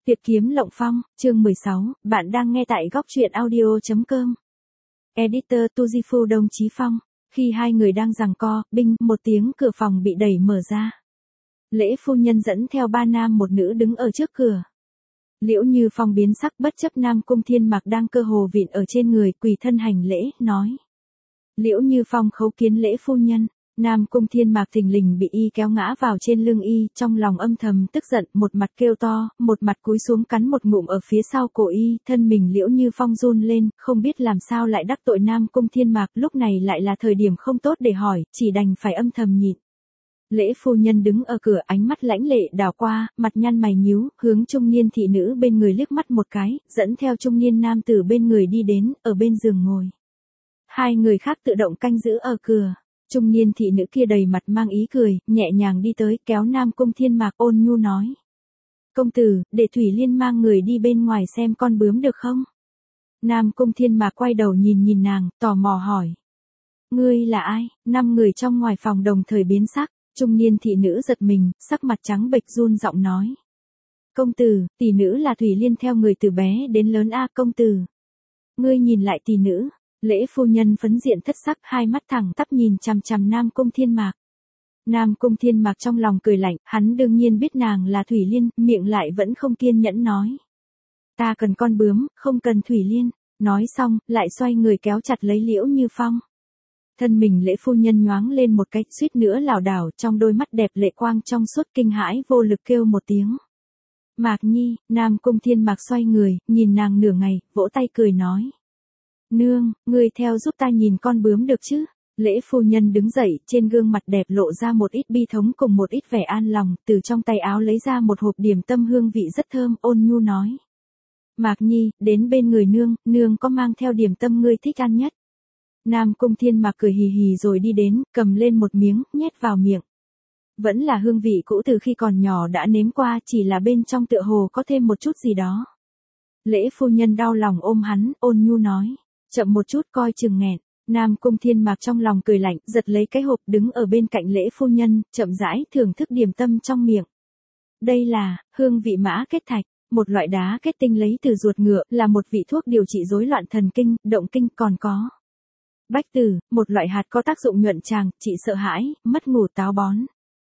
Tuyệt kiếm Lộng Phong, chương 16, bạn đang nghe tại góc truyện audio.com. Editor Tujifu Đông Chí Phong. Khi hai người đang giằng co, binh, một tiếng cửa phòng bị đẩy mở ra. Lễ phu nhân dẫn theo ba nam một nữ đứng ở trước cửa. Liễu Như Phong biến sắc bất chấp Nam Cung Thiên Mạc đang cơ hồ vịn ở trên người, quỳ thân hành lễ, nói. Liễu Như Phong khấu kiến lễ phu nhân. Nam Cung Thiên Mạc thình lình bị y kéo ngã vào trên lưng y, trong lòng âm thầm tức giận, một mặt kêu to, một mặt cúi xuống cắn một ngụm ở phía sau cổ y, thân mình Liễu Như Phong run lên, không biết làm sao lại đắc tội Nam Cung Thiên Mạc, lúc này lại là thời điểm không tốt để hỏi, chỉ đành phải âm thầm nhịn. Lễ phu nhân đứng ở cửa, ánh mắt lãnh lệ đảo qua, mặt nhăn mày nhíu, hướng trung niên thị nữ bên người liếc mắt một cái, dẫn theo trung niên nam tử bên người đi đến, ở bên giường ngồi. Hai người khác tự động canh giữ ở cửa. Trung niên thị nữ kia đầy mặt mang ý cười, nhẹ nhàng đi tới, kéo Nam Cung Thiên Mạc ôn nhu nói. Công tử, để Thủy Liên mang người đi bên ngoài xem con bướm được không? Nam Cung Thiên Mạc quay đầu nhìn nàng, tò mò hỏi. Ngươi là ai? 5 người trong ngoài phòng đồng thời biến sắc, trung niên thị nữ giật mình, sắc mặt trắng bệch run giọng nói. Công tử, tỷ nữ là Thủy Liên theo người từ bé đến lớn a công tử. Ngươi nhìn lại tỷ nữ. Lễ phu nhân phấn diện thất sắc, hai mắt thẳng tắp nhìn chằm chằm Nam Cung Thiên Mạc. Nam Cung Thiên Mạc trong lòng cười lạnh, hắn đương nhiên biết nàng là Thủy Liên, miệng lại vẫn không kiên nhẫn nói. Ta cần con bướm, không cần Thủy Liên. Nói xong, lại xoay người kéo chặt lấy Liễu Như Phong. Thân mình lễ phu nhân nhoáng lên một cái, suýt nữa lảo đảo, trong đôi mắt đẹp lệ quang trong suốt kinh hãi vô lực kêu một tiếng. Mạc Nhi, Nam Cung Thiên Mạc xoay người, nhìn nàng nửa ngày, vỗ tay cười nói. Nương, ngươi theo giúp ta nhìn con bướm được chứ? Lễ phu nhân đứng dậy, trên gương mặt đẹp lộ ra một ít bi thống cùng một ít vẻ an lòng, từ trong tay áo lấy ra một hộp điểm tâm hương vị rất thơm, ôn nhu nói. Mạc Nhi, đến bên người nương, nương có mang theo điểm tâm ngươi thích ăn nhất. Nam Cung Thiên Mạc cười hì hì rồi đi đến, cầm lên một miếng, nhét vào miệng. Vẫn là hương vị cũ từ khi còn nhỏ đã nếm qua, chỉ là bên trong tựa hồ có thêm một chút gì đó. Lễ phu nhân đau lòng ôm hắn, ôn nhu nói. Chậm một chút coi chừng nghẹn. Nam Cung Thiên Mạc trong lòng cười lạnh, giật lấy cái hộp đứng ở bên cạnh lễ phu nhân, chậm rãi thưởng thức điểm tâm trong miệng. Đây là hương vị mã kết thạch, một loại đá kết tinh lấy từ ruột ngựa, là một vị thuốc điều trị rối loạn thần kinh, động kinh, còn có bách tử, một loại hạt có tác dụng nhuận tràng, trị sợ hãi, mất ngủ, táo bón.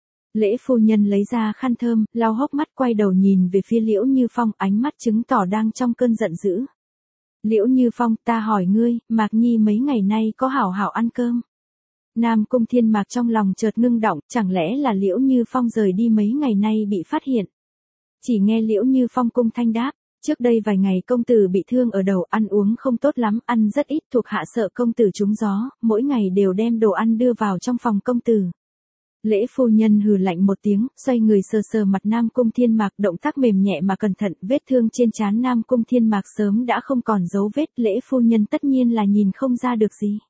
Lễ phu nhân lấy ra khăn thơm, lau hốc mắt, quay đầu nhìn về phía Liễu Như Phong, ánh mắt chứng tỏ đang trong cơn giận dữ. Liễu Như Phong, ta hỏi ngươi, Mạc Nhi mấy ngày nay có hảo hảo ăn cơm? Nam Cung Thiên Mạc trong lòng chợt ngưng động, chẳng lẽ là Liễu Như Phong rời đi mấy ngày nay bị phát hiện? Chỉ nghe Liễu Như Phong cung thanh đáp, trước đây vài ngày công tử bị thương ở đầu, ăn uống không tốt lắm, ăn rất ít, thuộc hạ sợ công tử trúng gió, mỗi ngày đều đem đồ ăn đưa vào trong phòng công tử. Lễ phu nhân hừ lạnh một tiếng, xoay người sờ sờ mặt Nam Cung Thiên Mạc, động tác mềm nhẹ mà cẩn thận, vết thương trên trán Nam Cung Thiên Mạc sớm đã không còn dấu vết, lễ phu nhân tất nhiên là nhìn không ra được gì.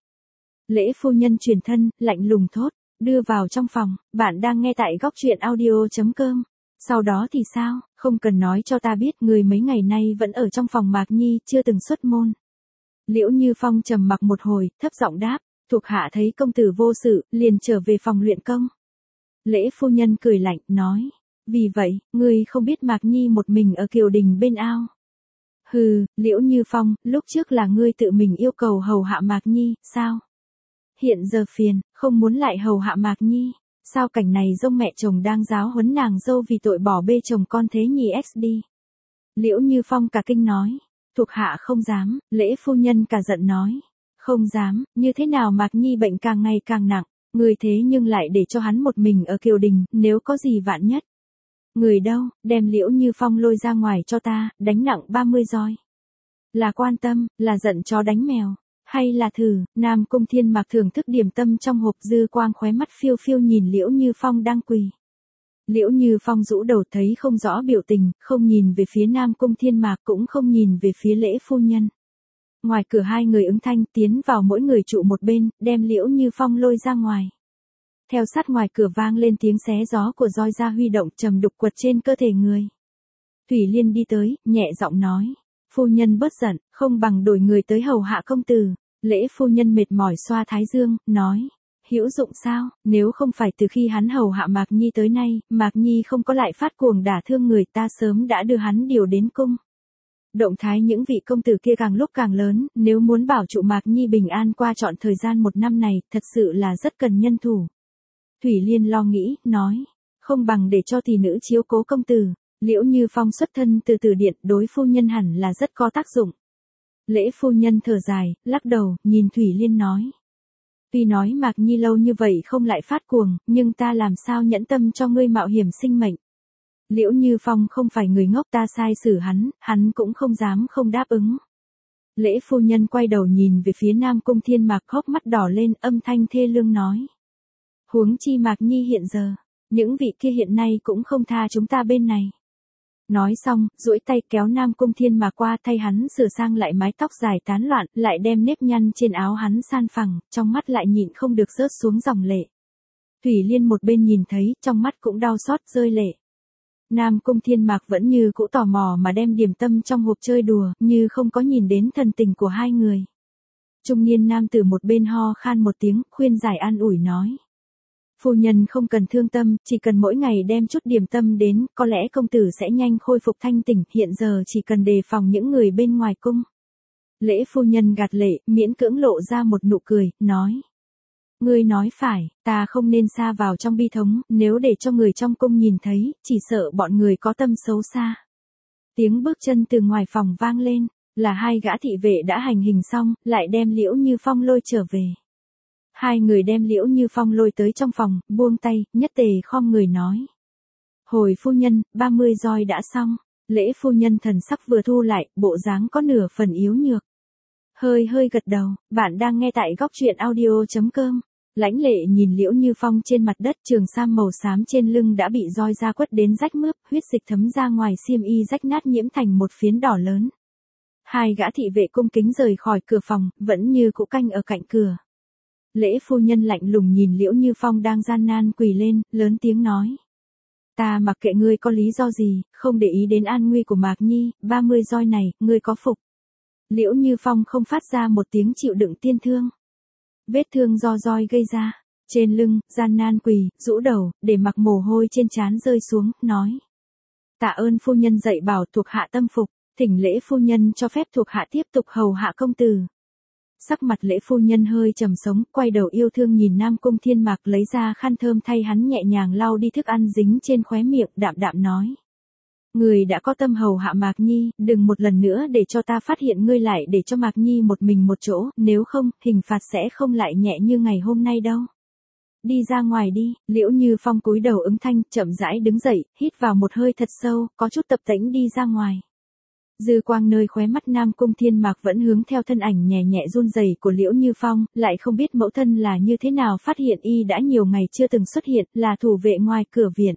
Lễ phu nhân chuyển thân, lạnh lùng thốt, đưa vào trong phòng, bạn đang nghe tại góc truyện audio.com. Sau đó thì sao, không cần nói cho ta biết, người mấy ngày nay vẫn ở trong phòng Mạc Nhi, chưa từng xuất môn. Liễu Như Phong trầm mặc một hồi, thấp giọng đáp, thuộc hạ thấy công tử vô sự, liền trở về phòng luyện công. Lễ phu nhân cười lạnh, nói. Vì vậy, ngươi không biết Mạc Nhi một mình ở Kiều Đình bên ao. Hừ, Liễu Như Phong, lúc trước là ngươi tự mình yêu cầu hầu hạ Mạc Nhi, sao? Hiện giờ phiền, không muốn lại hầu hạ Mạc Nhi. Sao cảnh này dông mẹ chồng đang giáo huấn nàng dâu vì tội bỏ bê chồng con thế nhỉ XD. Liễu Như Phong cả kinh nói. Thuộc hạ không dám, lễ phu nhân cả giận nói. Không dám, như thế nào Mạc Nhi bệnh càng ngày càng nặng. Người thế nhưng lại để cho hắn một mình ở Kiều Đình, nếu có gì vạn nhất. Người đâu, đem Liễu Như Phong lôi ra ngoài cho ta, đánh nặng 30 roi. Là quan tâm, là giận chó đánh mèo, hay là thử, Nam Cung Thiên Mạc thưởng thức điểm tâm trong hộp, dư quang khóe mắt phiêu phiêu nhìn Liễu Như Phong đang quỳ. Liễu Như Phong rũ đầu thấy không rõ biểu tình, không nhìn về phía Nam Cung Thiên Mạc cũng không nhìn về phía lễ phu nhân. Ngoài cửa hai người ứng thanh tiến vào mỗi người trụ một bên, đem Liễu Như Phong lôi ra ngoài. Theo sát ngoài cửa vang lên tiếng xé gió của roi da huy động trầm đục quật trên cơ thể người. Thủy Liên đi tới, nhẹ giọng nói. Phu nhân bớt giận, không bằng đổi người tới hầu hạ công tử. Lễ phu nhân mệt mỏi xoa thái dương, nói. hữu dụng sao, nếu không phải từ khi hắn hầu hạ Mạc Nhi tới nay, Mạc Nhi không có lại phát cuồng đả thương người, ta sớm đã đưa hắn điều đến cung. Động thái những vị công tử kia càng lúc càng lớn, nếu muốn bảo trụ Mạc Nhi bình an qua trọn thời gian 1 năm này, thật sự là rất cần nhân thủ. Thủy Liên lo nghĩ, nói, không bằng để cho tỷ nữ chiếu cố công tử. Liễu Như Phong xuất thân từ Từ Điện, đối phu nhân hẳn là rất có tác dụng. Lễ phu nhân thở dài, lắc đầu, nhìn Thủy Liên nói. Tuy nói Mạc Nhi lâu như vậy không lại phát cuồng, nhưng ta làm sao nhẫn tâm cho ngươi mạo hiểm sinh mệnh. Liễu Như Phong không phải người ngốc, ta sai xử hắn cũng không dám không đáp ứng. Lễ phu nhân quay đầu nhìn về phía Nam Cung Thiên Mạc, hốc mắt đỏ lên, âm thanh thê lương nói. Huống chi Mạc Nhi hiện giờ, những vị kia hiện nay cũng không tha chúng ta bên này. Nói xong, duỗi tay kéo Nam Cung Thiên Mạc qua, thay hắn sửa sang lại mái tóc dài tán loạn, lại đem nếp nhăn trên áo hắn san phẳng, trong mắt lại nhịn không được rớt xuống dòng lệ. Thủy Liên một bên nhìn thấy, trong mắt cũng đau xót rơi lệ. Nam Cung Thiên Mạc vẫn như cũ tò mò mà đem điểm tâm trong hộp chơi đùa, như không có nhìn đến thần tình của hai người. Trung niên nam tử một bên ho khan một tiếng, khuyên giải an ủi nói. Phu nhân không cần thương tâm, chỉ cần mỗi ngày đem chút điểm tâm đến, có lẽ công tử sẽ nhanh khôi phục thanh tỉnh, hiện giờ chỉ cần đề phòng những người bên ngoài cung. Lễ phu nhân gạt lệ, miễn cưỡng lộ ra một nụ cười, nói. Ngươi nói phải, ta không nên xa vào trong bi thống, nếu để cho người trong cung nhìn thấy, chỉ sợ bọn người có tâm xấu xa. Tiếng bước chân từ ngoài phòng vang lên, là hai gã thị vệ đã hành hình xong, lại đem Liễu Như Phong lôi trở về. Hai người đem Liễu Như Phong lôi tới trong phòng, buông tay, nhất tề khom người nói. Hồi phu nhân, 30 roi đã xong. Lễ phu nhân thần sắc vừa thu lại, bộ dáng có nửa phần yếu nhược. Hơi gật đầu, bạn đang nghe tại góc truyện audio.com. Lãnh Lệ nhìn Liễu Như Phong trên mặt đất, trường sam màu xám trên lưng đã bị roi da quất đến rách mướp, huyết dịch thấm ra ngoài xiêm y rách nát nhiễm thành một phiến đỏ lớn. Hai gã thị vệ cung kính rời khỏi cửa phòng, vẫn như cũ canh ở cạnh cửa. Lễ phu nhân lạnh lùng nhìn Liễu Như Phong đang gian nan quỳ lên, lớn tiếng nói. Ta mặc kệ ngươi có lý do gì, không để ý đến an nguy của Mạc Nhi, 30 roi này, ngươi có phục? Liễu Như Phong không phát ra một tiếng chịu đựng tiên thương. Vết thương do roi gây ra, trên lưng, gian nan quỳ, rũ đầu, để mặc mồ hôi trên trán rơi xuống, nói. Tạ ơn phu nhân dạy bảo thuộc hạ tâm phục, thỉnh lễ phu nhân cho phép thuộc hạ tiếp tục hầu hạ công tử. Sắc mặt lễ phu nhân hơi trầm sống, quay đầu yêu thương nhìn Nam Cung Thiên Mạc, lấy ra khăn thơm thay hắn nhẹ nhàng lau đi thức ăn dính trên khóe miệng, đạm đạm nói. Người đã có tâm hầu hạ Mạc Nhi, đừng một lần nữa để cho ta phát hiện ngươi lại để cho Mạc Nhi một mình một chỗ, nếu không, hình phạt sẽ không lại nhẹ như ngày hôm nay đâu. Đi ra ngoài đi. Liễu Như Phong cúi đầu ứng thanh, chậm rãi đứng dậy, hít vào một hơi thật sâu, có chút tập tễnh đi ra ngoài. Dư quang nơi khóe mắt Nam Cung Thiên Mạc vẫn hướng theo thân ảnh nhẹ nhẹ run rẩy của Liễu Như Phong, lại không biết mẫu thân là như thế nào phát hiện y đã nhiều ngày chưa từng xuất hiện, là thủ vệ ngoài cửa viện.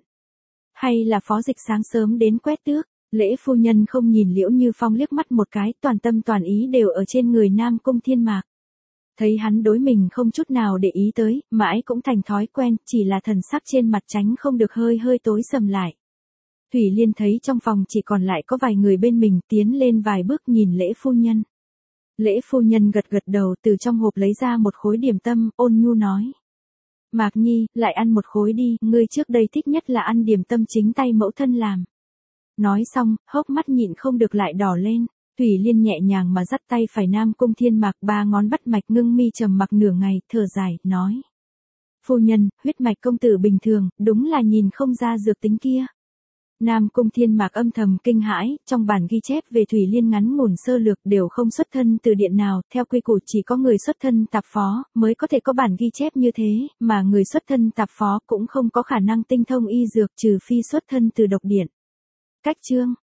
Hay là phó dịch sáng sớm đến quét tước. Lễ phu nhân không nhìn Liễu Như Phong liếc mắt một cái, toàn tâm toàn ý đều ở trên người Nam Cung Thiên Mạc. Thấy hắn đối mình không chút nào để ý tới, mãi cũng thành thói quen, chỉ là thần sắc trên mặt tránh không được hơi tối sầm lại. Thủy Liên thấy trong phòng chỉ còn lại có vài người bên mình, tiến lên vài bước nhìn lễ phu nhân. Lễ phu nhân gật đầu, từ trong hộp lấy ra một khối điểm tâm, ôn nhu nói. Mạc Nhi, lại ăn một khối đi, ngươi trước đây thích nhất là ăn điểm tâm chính tay mẫu thân làm. Nói xong, hốc mắt nhịn không được lại đỏ lên. Thủy Liên nhẹ nhàng mà dắt tay phải Nam Cung Thiên Mạc, 3 ngón bắt mạch ngưng mi trầm mặc nửa ngày, thở dài, nói. Phu nhân, huyết mạch công tử bình thường, đúng là nhìn không ra dược tính kia. Nam Cung Thiên Mạc âm thầm kinh hãi, trong bản ghi chép về Thủy Liên ngắn ngủn sơ lược đều không xuất thân từ điện nào, theo quy củ chỉ có người xuất thân tạp phó, mới có thể có bản ghi chép như thế, mà người xuất thân tạp phó cũng không có khả năng tinh thông y dược trừ phi xuất thân từ độc điện. Cách chương.